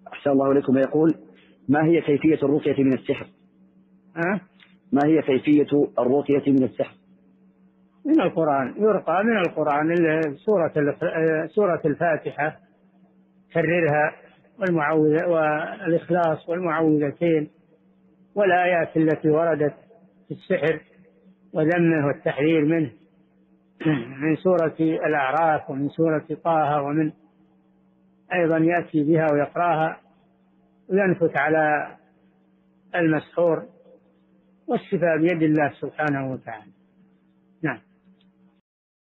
أحسن الله إليكم. يقول: ما هي كيفية الرقية من السحر؟ ما هي كيفية الرقية من السحر؟ من القرآن، يرقى من القرآن سورة الفاتحة كررها، والإخلاص والمعوذتين والآيات التي وردت في السحر وذمه والتحذير منه من سورة الأعراف ومن سورة طه، ومن أيضا يأتي بها ويقراها وينفث على المسحور، والشفاء بيد الله سبحانه وتعالى.